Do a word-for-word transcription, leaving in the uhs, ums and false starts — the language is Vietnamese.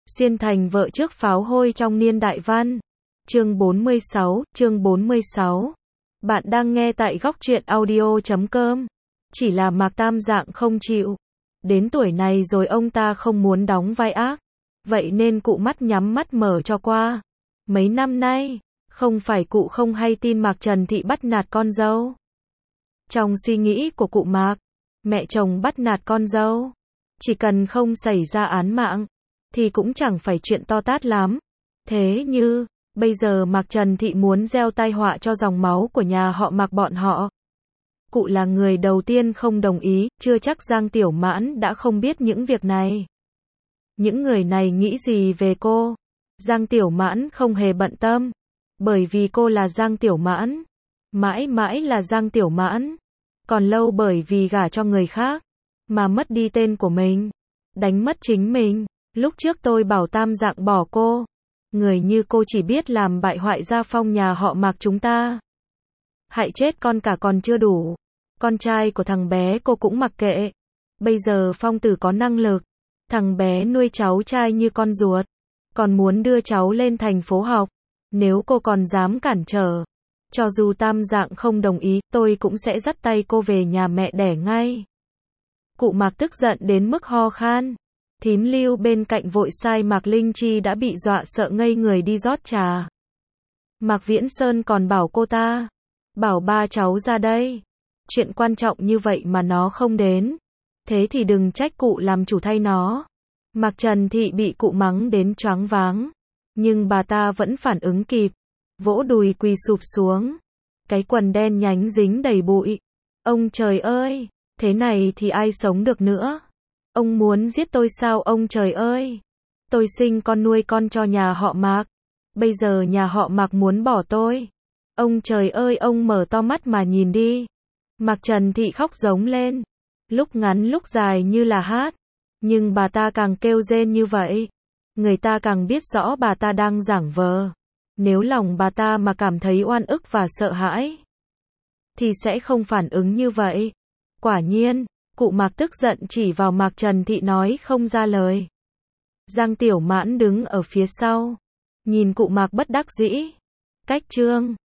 Xuyên thành vợ trước pháo hôi trong niên đại văn. Chương bốn mươi sáu, chương bốn mươi sáu. Bạn đang nghe tại góc truyện audio chấm com. Chỉ là Mạc Tam Dạng không chịu. Đến tuổi này rồi ông ta không muốn đóng vai ác. Vậy nên cụ mắt nhắm mắt mở cho qua. Mấy năm nay, không phải cụ không hay tin Mạc Trần Thị bắt nạt con dâu. Trong suy nghĩ của cụ Mạc, mẹ chồng bắt nạt con dâu, chỉ cần không xảy ra án mạng, thì cũng chẳng phải chuyện to tát lắm. Thế như, bây giờ Mạc Trần Thị muốn gieo tai họa cho dòng máu của nhà họ Mạc bọn họ. Cụ là người đầu tiên không đồng ý, chưa chắc Giang Tiểu Mãn đã không biết những việc này. Những người này nghĩ gì về cô? Giang Tiểu Mãn không hề bận tâm, bởi vì cô là Giang Tiểu Mãn, mãi mãi là Giang Tiểu Mãn. Còn lâu bởi vì gả cho người khác, mà mất đi tên của mình, đánh mất chính mình. Lúc trước tôi bảo Tam Dạng bỏ cô. Người như cô chỉ biết làm bại hoại gia phong nhà họ Mạc chúng ta. Hại chết con cả còn chưa đủ. Con trai của thằng bé cô cũng mặc kệ. Bây giờ Phong Tử có năng lực. Thằng bé nuôi cháu trai như con ruột. Còn muốn đưa cháu lên thành phố học. Nếu cô còn dám cản trở, cho dù Tam Dạng không đồng ý, tôi cũng sẽ dắt tay cô về nhà mẹ đẻ ngay. Cụ Mạc tức giận đến mức ho khan. Thím Lưu bên cạnh vội sai Mạc Linh Chi đã bị dọa sợ ngây người đi rót trà. Mạc Viễn Sơn còn bảo cô ta, bảo ba cháu ra đây. Chuyện quan trọng như vậy mà nó không đến. Thế thì đừng trách cụ làm chủ thay nó. Mạc Trần Thị bị cụ mắng đến choáng váng. Nhưng bà ta vẫn phản ứng kịp. Vỗ đùi quỳ sụp xuống. Cái quần đen nhánh dính đầy bụi. Ông trời ơi, thế này thì ai sống được nữa. Ông muốn giết tôi sao ông trời ơi? Tôi sinh con nuôi con cho nhà họ Mạc. Bây giờ nhà họ Mạc muốn bỏ tôi. Ông trời ơi, ông mở to mắt mà nhìn đi. Mạc Trần Thị khóc giống lên. Lúc ngắn lúc dài như là hát. Nhưng bà ta càng kêu rên như vậy, người ta càng biết rõ bà ta đang giảng vờ. Nếu lòng bà ta mà cảm thấy oan ức và sợ hãi, thì sẽ không phản ứng như vậy. Quả nhiên, cụ Mạc tức giận chỉ vào Mạc Trần Thị nói không ra lời. Giang Tiểu Mãn đứng ở phía sau, nhìn cụ Mạc bất đắc dĩ. Cách chương